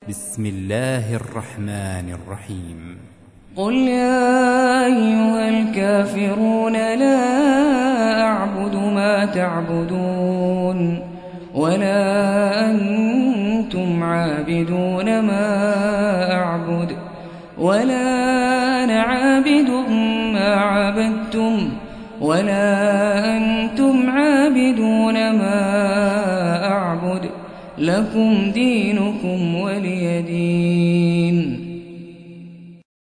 بسم الله الرحمن الرحيم. قل يا أيها الكافرون لا أعبد ما تعبدون ولا أنتم عابدون ما أعبد ولا أنا عابد ما عبدتم ولا أنتم عابدون ما أعبد لكم دينكم ولي دين.